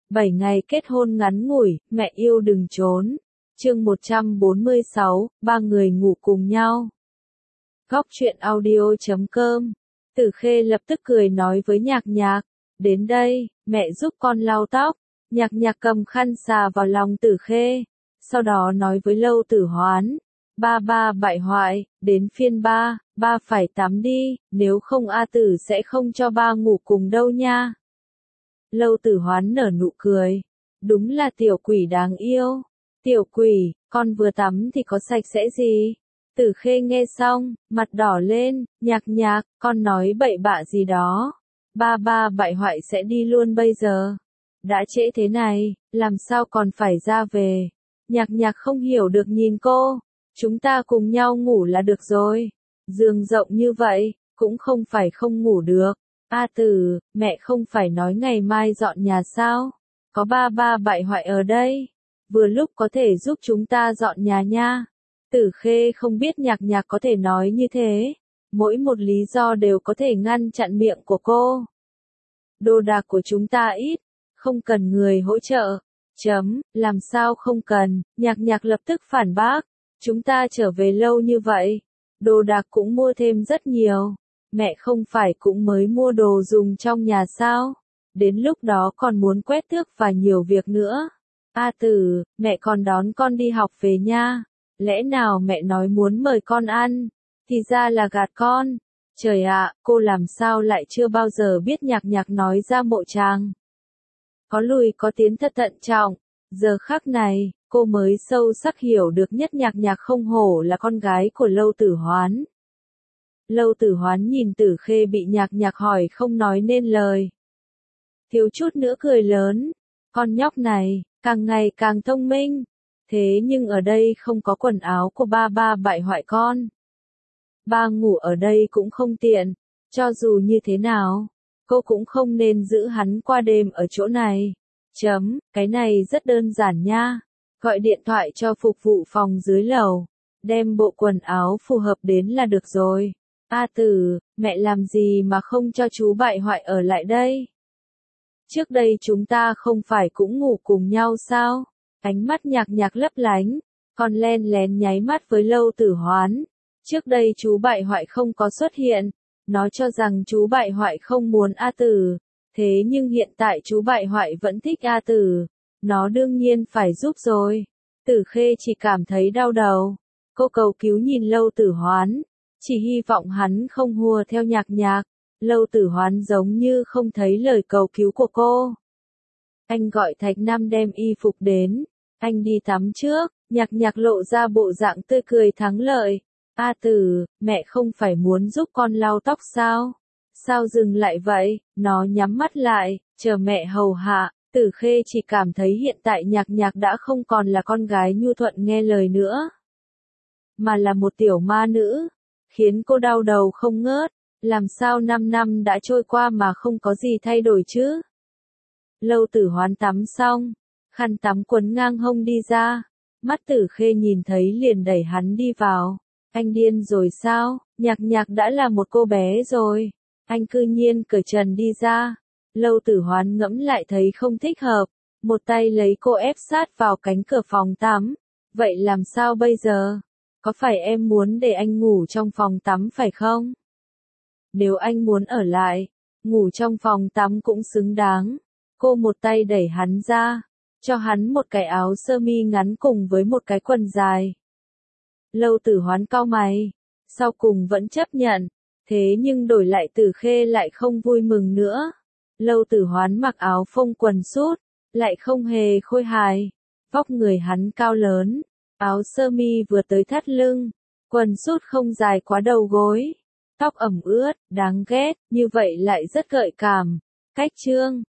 7 ngày kết hôn ngắn ngủi, mẹ yêu đừng trốn. Chương 146, ba người ngủ cùng nhau. Góc truyện audio.com. Tử Khê lập tức cười nói với Nhạc Nhạc, đến đây, mẹ giúp con lau tóc. Nhạc Nhạc cầm khăn xà vào lòng Tử Khê, sau đó nói với Lâu Tử Hoán, ba bại hoại, đến phiên ba phải tắm đi, nếu không A Tử sẽ không cho ba ngủ cùng đâu nha. Lâu Tử Hoán nở nụ cười, đúng là tiểu quỷ đáng yêu. Tiểu quỷ, con vừa tắm thì có sạch sẽ gì? Tử Khê nghe xong, mặt đỏ lên, Nhạc Nhạc, con nói bậy bạ gì đó. Ba bại hoại sẽ đi luôn bây giờ. Đã trễ thế này, làm sao còn phải ra về? Nhạc Nhạc không hiểu được nhìn cô, chúng ta cùng nhau ngủ là được rồi. Giường rộng như vậy, cũng không phải không ngủ được. A Tử, mẹ không phải nói ngày mai dọn nhà sao? Có ba bại hoại ở đây, vừa lúc có thể giúp chúng ta dọn nhà nha. Tử Khê không biết Nhạc Nhạc có thể nói như thế, mỗi một lý do đều có thể ngăn chặn miệng của cô. Đồ đạc của chúng ta ít, không cần người hỗ trợ. Làm sao không cần, Nhạc Nhạc lập tức phản bác, chúng ta trở về lâu như vậy, đồ đạc cũng mua thêm rất nhiều. Mẹ không phải cũng mới mua đồ dùng trong nhà sao? Đến lúc đó còn muốn quét tước và nhiều việc nữa. A Tử, mẹ còn đón con đi học về nha. Lẽ nào mẹ nói muốn mời con ăn, thì ra là gạt con. Trời ạ, cô làm sao lại chưa bao giờ biết Nhạc Nhạc nói ra mộ tràng. Có lùi có tiến thật thận trọng, giờ khắc này, cô mới sâu sắc hiểu được nhất Nhạc Nhạc không hổ là con gái của Lâu Tử Hoán. Lâu Tử Hoán nhìn Tử Khê bị Nhạc Nhạc hỏi không nói nên lời. Thiếu chút nữa cười lớn, con nhóc này, càng ngày càng thông minh, thế nhưng ở đây không có quần áo của ba bại hoại con. Ba ngủ ở đây cũng không tiện, cho dù như thế nào, cô cũng không nên giữ hắn qua đêm ở chỗ này. Cái này rất đơn giản nha, gọi điện thoại cho phục vụ phòng dưới lầu, đem bộ quần áo phù hợp đến là được rồi. A Tử, mẹ làm gì mà không cho chú bại hoại ở lại đây? Trước đây chúng ta không phải cũng ngủ cùng nhau sao? Ánh mắt Nhạc Nhạc lấp lánh, còn len lén nháy mắt với Lâu Tử Hoán. Trước đây chú bại hoại không có xuất hiện, nó cho rằng chú bại hoại không muốn A Tử, thế nhưng hiện tại chú bại hoại vẫn thích A Tử, nó đương nhiên phải giúp rồi. Tử Khê chỉ cảm thấy đau đầu, cô cầu cứu nhìn Lâu Tử Hoán, chỉ hy vọng hắn không hùa theo Nhạc Nhạc. Lâu Tử Hoán giống như không thấy lời cầu cứu của cô. Anh gọi Thạch Nam đem y phục đến, anh đi tắm trước. Nhạc Nhạc lộ ra bộ dạng tươi cười thắng lợi. A Tử, mẹ không phải muốn giúp con lau tóc sao? Sao dừng lại vậy? Nó nhắm mắt lại, chờ mẹ hầu hạ. Tử Khê chỉ cảm thấy hiện tại Nhạc Nhạc đã không còn là con gái nhu thuận nghe lời nữa, mà là một tiểu ma nữ, khiến cô đau đầu không ngớt. Làm sao 5 năm đã trôi qua mà không có gì thay đổi chứ? Lâu Tử Hoán tắm xong, khăn tắm quấn ngang hông đi ra, mắt Tử Khê nhìn thấy liền đẩy hắn đi vào. Anh điên rồi sao? Nhạc Nhạc đã là một cô bé rồi, anh cư nhiên cởi trần đi ra. Lâu Tử Hoán ngẫm lại thấy không thích hợp, một tay lấy cô ép sát vào cánh cửa phòng tắm. Vậy làm sao bây giờ? Có phải em muốn để anh ngủ trong phòng tắm phải không? Nếu anh muốn ở lại, ngủ trong phòng tắm cũng xứng đáng. Cô một tay đẩy hắn ra, cho hắn một cái áo sơ mi ngắn cùng với một cái quần dài. Lâu Tử Hoán cau mày, sau cùng vẫn chấp nhận, thế nhưng đổi lại Tử Khê lại không vui mừng nữa. Lâu Tử Hoán mặc áo phông quần sút, lại không hề khôi hài. Vóc người hắn cao lớn, áo sơ mi vừa tới thắt lưng, quần sút không dài quá đầu gối. Tóc ẩm ướt, đáng ghét, như vậy lại rất gợi cảm. Cách trương,